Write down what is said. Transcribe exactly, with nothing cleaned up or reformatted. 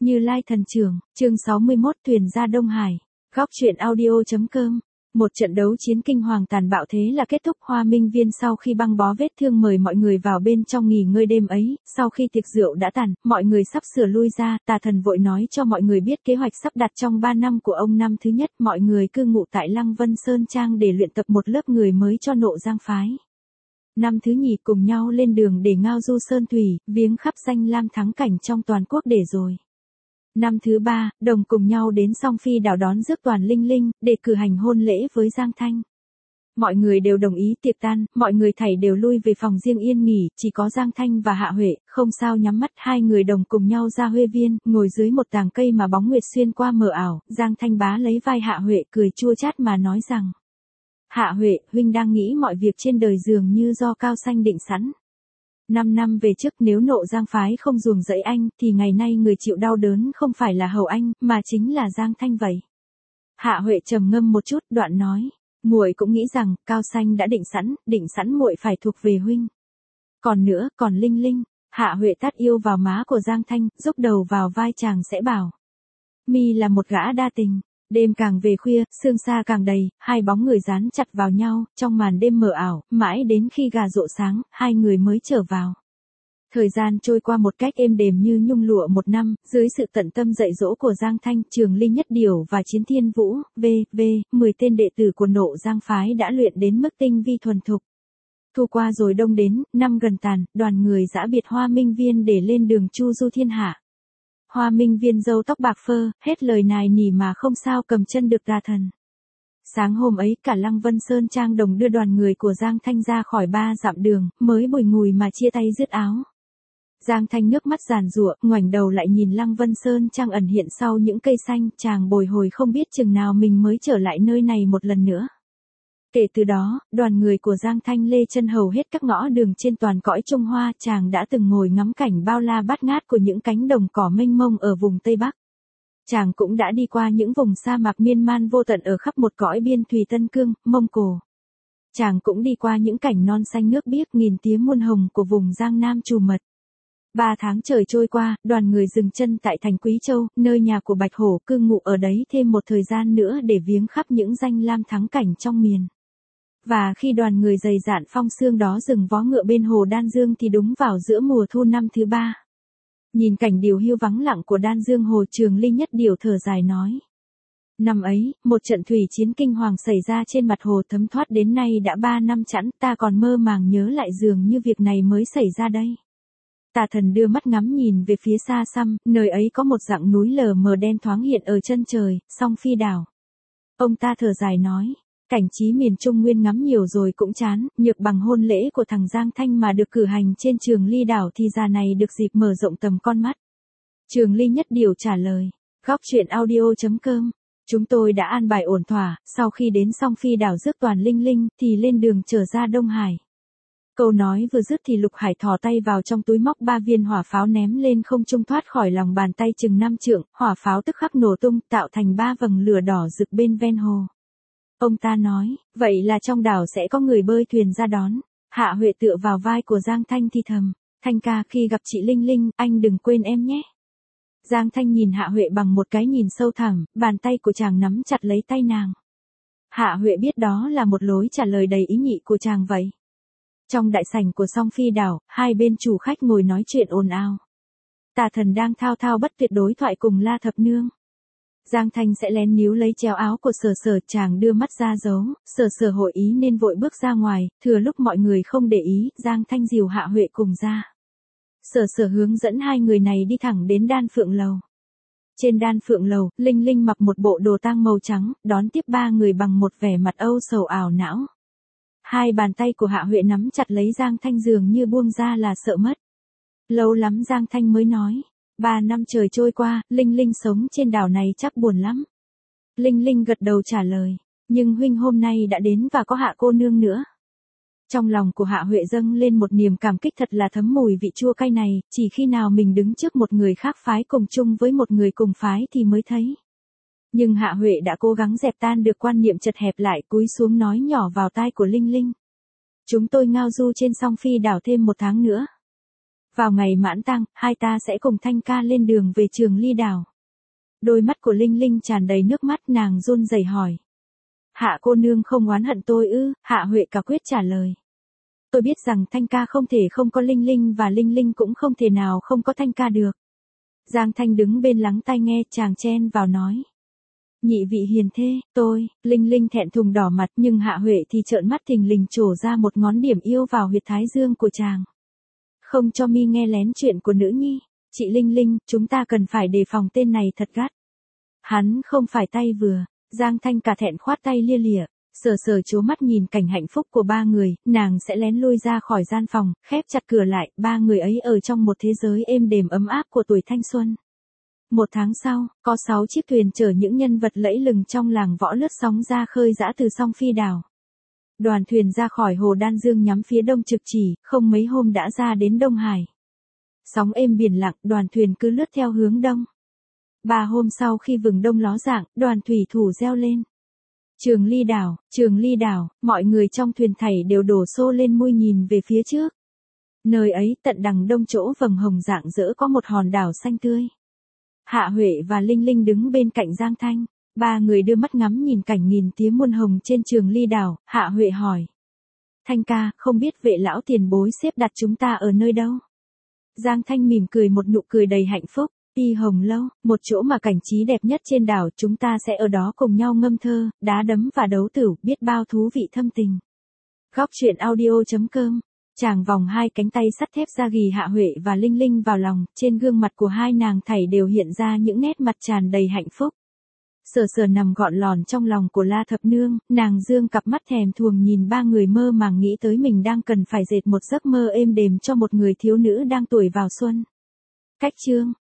Như Lai thần trưởng, chương sáu mươi mốt thuyền ra Đông Hải. Góc truyện audio.com. Một trận đấu chiến kinh hoàng tàn bạo thế là kết thúc. Hoa Minh Viên sau khi băng bó vết thương mời mọi người vào bên trong nghỉ ngơi đêm ấy, sau khi tiệc rượu đã tàn, mọi người sắp sửa lui ra, Tà Thần vội nói cho mọi người biết kế hoạch sắp đặt trong ba năm của ông. Năm thứ nhất, mọi người cư ngụ tại Lăng Vân Sơn Trang để luyện tập một lớp người mới cho Nộ Giang phái. Năm thứ nhì cùng nhau lên đường để ngao du sơn thủy, viếng khắp danh lam thắng cảnh trong toàn quốc để rồi. Năm thứ ba, đồng cùng nhau đến Song Phi đảo đón rước Toàn Linh Linh, để cử hành hôn lễ với Giang Thanh. Mọi người đều đồng ý tiệc tan, mọi người thảy đều lui về phòng riêng yên nghỉ, chỉ có Giang Thanh và Hạ Huệ, không sao nhắm mắt. Hai người đồng cùng nhau ra Huê Viên, ngồi dưới một tàng cây mà bóng nguyệt xuyên qua mờ ảo. Giang Thanh bá lấy vai Hạ Huệ cười chua chát mà nói rằng: Hạ Huệ, huynh đang nghĩ mọi việc trên đời dường như do Cao Xanh định sẵn. Năm năm về trước nếu Nộ Giang phái không ruồng rẫy anh, thì ngày nay người chịu đau đớn không phải là hầu anh, mà chính là Giang Thanh vậy. Hạ Huệ trầm ngâm một chút, đoạn nói: muội cũng nghĩ rằng Cao Xanh đã định sẵn, định sẵn muội phải thuộc về huynh. Còn nữa, còn Linh Linh. Hạ Huệ tát yêu vào má của Giang Thanh, dốc đầu vào vai chàng sẽ bảo: mi là một gã đa tình. Đêm càng về khuya, sương sa càng đầy, hai bóng người dán chặt vào nhau, trong màn đêm mờ ảo, mãi đến khi gà rộ sáng, hai người mới trở vào. Thời gian trôi qua một cách êm đềm như nhung lụa một năm, dưới sự tận tâm dạy dỗ của Giang Thanh, Trường Ly Nhất Điều và Chiến Thiên Vũ, v v mười tên đệ tử của Nộ Giang phái đã luyện đến mức tinh vi thuần thục. Thu qua rồi đông đến, năm gần tàn, đoàn người giã biệt Hoa Minh Viên để lên đường chu du thiên hạ. Hoa Minh Viên râu tóc bạc phơ, hết lời nài nỉ mà không sao cầm chân được Tà Thần. Sáng hôm ấy cả Lăng Vân Sơn Trang đồng đưa đoàn người của Giang Thanh ra khỏi ba dặm đường, mới bùi ngùi mà chia tay dứt áo. Giang Thanh nước mắt giàn giụa, ngoảnh đầu lại nhìn Lăng Vân Sơn Trang ẩn hiện sau những cây xanh, chàng bồi hồi không biết chừng nào mình mới trở lại nơi này một lần nữa. Kể từ đó, đoàn người của Giang Thanh lê chân hầu hết các ngõ đường trên toàn cõi Trung Hoa. Chàng đã từng ngồi ngắm cảnh bao la bát ngát của những cánh đồng cỏ mênh mông ở vùng Tây Bắc. Chàng cũng đã đi qua những vùng sa mạc miên man vô tận ở khắp một cõi biên thùy Tân Cương, Mông Cổ. Chàng cũng đi qua những cảnh non xanh nước biếc nghìn tía muôn hồng của vùng Giang Nam Trù Mật. Ba tháng trời trôi qua, đoàn người dừng chân tại thành Quý Châu, nơi nhà của Bạch Hổ, cư ngụ ở đấy thêm một thời gian nữa để viếng khắp những danh lam thắng cảnh trong miền. Và khi đoàn người dày dạn phong sương đó dừng vó ngựa bên hồ Đan Dương thì đúng vào giữa mùa thu năm thứ ba. Nhìn cảnh điều hưu vắng lặng của Đan Dương hồ, Trường Ly Nhất Điều thở dài nói: năm ấy, một trận thủy chiến kinh hoàng xảy ra trên mặt hồ thấm thoát đến nay đã ba năm chẵn, ta còn mơ màng nhớ lại dường như việc này mới xảy ra đây. Tà Thần đưa mắt ngắm nhìn về phía xa xăm, nơi ấy có một dặng núi lờ mờ đen thoáng hiện ở chân trời, Song Phi đảo. Ông ta thở dài nói: cảnh trí miền Trung Nguyên ngắm nhiều rồi cũng chán, nhược bằng hôn lễ của thằng Giang Thanh mà được cử hành trên Trường Ly đảo thì già này được dịp mở rộng tầm con mắt. Trường Ly Nhất Điều trả lời: Góc truyện audio.com. Chúng tôi đã an bài ổn thỏa, sau khi đến Song Phi đảo rước Toàn Linh Linh thì lên đường trở ra Đông Hải. Câu nói vừa dứt thì Lục Hải thò tay vào trong túi móc ba viên hỏa pháo ném lên không trung thoát khỏi lòng bàn tay chừng năm trượng, hỏa pháo tức khắc nổ tung tạo thành ba vầng lửa đỏ rực bên ven hồ. Ông ta nói: vậy là trong đảo sẽ có người bơi thuyền ra đón. Hạ Huệ tựa vào vai của Giang Thanh thì thầm: Thanh ca, khi gặp chị Linh Linh, anh đừng quên em nhé. Giang Thanh nhìn Hạ Huệ bằng một cái nhìn sâu thẳm, bàn tay của chàng nắm chặt lấy tay nàng. Hạ Huệ biết đó là một lối trả lời đầy ý nhị của chàng vậy. Trong đại sảnh của Song Phi đảo, hai bên chủ khách ngồi nói chuyện ồn ào. Tà Thần đang thao thao bất tuyệt đối thoại cùng La Thập Nương. Giang Thanh sẽ lén níu lấy chéo áo của Sở Sở, chàng đưa mắt ra dấu, Sở Sở hội ý nên vội bước ra ngoài, thừa lúc mọi người không để ý, Giang Thanh dìu Hạ Huệ cùng ra. Sở Sở hướng dẫn hai người này đi thẳng đến Đan Phượng lầu. Trên Đan Phượng lầu, Linh Linh mặc một bộ đồ tang màu trắng, đón tiếp ba người bằng một vẻ mặt âu sầu ảo não. Hai bàn tay của Hạ Huệ nắm chặt lấy Giang Thanh dường như buông ra là sợ mất. Lâu lắm Giang Thanh mới nói: Ba năm trời trôi qua, Linh Linh sống trên đảo này chắc buồn lắm. Linh Linh gật đầu trả lời: nhưng huynh hôm nay đã đến và có Hạ cô nương nữa. Trong lòng của Hạ Huệ dâng lên một niềm cảm kích thật là thấm mùi vị chua cay này, chỉ khi nào mình đứng trước một người khác phái cùng chung với một người cùng phái thì mới thấy. Nhưng Hạ Huệ đã cố gắng dẹp tan được quan niệm chật hẹp lại, cúi xuống nói nhỏ vào tai của Linh Linh: chúng tôi ngao du trên Song Phi đảo thêm một tháng nữa. Vào ngày mãn tang, hai ta sẽ cùng Thanh ca lên đường về Trường Ly đảo. Đôi mắt của Linh Linh tràn đầy nước mắt, nàng run rẩy hỏi. Hạ cô nương không oán hận tôi ư? Hạ Huệ cả quyết trả lời. Tôi biết rằng Thanh ca không thể không có Linh Linh và Linh Linh cũng không thể nào không có Thanh ca được. Giang Thanh đứng bên lắng tai nghe, chàng chen vào nói. Nhị vị hiền thê, tôi, Linh Linh thẹn thùng đỏ mặt, nhưng Hạ Huệ thì trợn mắt thình lình trổ ra một ngón điểm yêu vào huyệt thái dương của chàng. Không cho mi nghe lén chuyện của nữ nhi. Chị Linh Linh, chúng ta cần phải đề phòng tên này thật gắt. Hắn không phải tay vừa. Giang Thanh cả thẹn khoát tay lia lịa, sờ sờ chố mắt nhìn cảnh hạnh phúc của ba người, nàng sẽ lén lui ra khỏi gian phòng, khép chặt cửa lại, ba người ấy ở trong một thế giới êm đềm ấm áp của tuổi thanh xuân. Một tháng sau, có sáu chiếc thuyền chở những nhân vật lẫy lừng trong làng võ lướt sóng ra khơi dã từ Song Phi đảo. Đoàn thuyền ra khỏi hồ Đan Dương nhắm phía đông trực chỉ, không mấy hôm đã ra đến Đông Hải. Sóng êm biển lặng, đoàn thuyền cứ lướt theo hướng đông. Ba hôm sau khi vừng đông ló dạng, đoàn thủy thủ reo lên. Trường Ly đảo, Trường Ly đảo, mọi người trong thuyền thảy đều đổ xô lên mui nhìn về phía trước. Nơi ấy, tận đằng đông chỗ vầng hồng rạng rỡ có một hòn đảo xanh tươi. Hạ Huệ và Linh Linh đứng bên cạnh Giang Thanh. Ba người đưa mắt ngắm nhìn cảnh nghìn tía muôn hồng trên Trường Ly đảo. Hạ Huệ hỏi. Thanh ca, không biết vệ lão tiền bối xếp đặt chúng ta ở nơi đâu? Giang Thanh mỉm cười một nụ cười đầy hạnh phúc. Y Hồng Lâu, một chỗ mà cảnh trí đẹp nhất trên đảo, chúng ta sẽ ở đó cùng nhau ngâm thơ, đá đấm và đấu tửu, biết bao thú vị thâm tình. Góc truyện audio chấm com. Chàng vòng hai cánh tay sắt thép ra ghì Hạ Huệ và Linh Linh vào lòng, trên gương mặt của hai nàng thảy đều hiện ra những nét mặt tràn đầy hạnh phúc. Sờ sờ nằm gọn lòn trong lòng của La Thập Nương, nàng dương cặp mắt thèm thuồng nhìn ba người mơ màng nghĩ tới mình đang cần phải dệt một giấc mơ êm đềm cho một người thiếu nữ đang tuổi vào xuân. Cách chương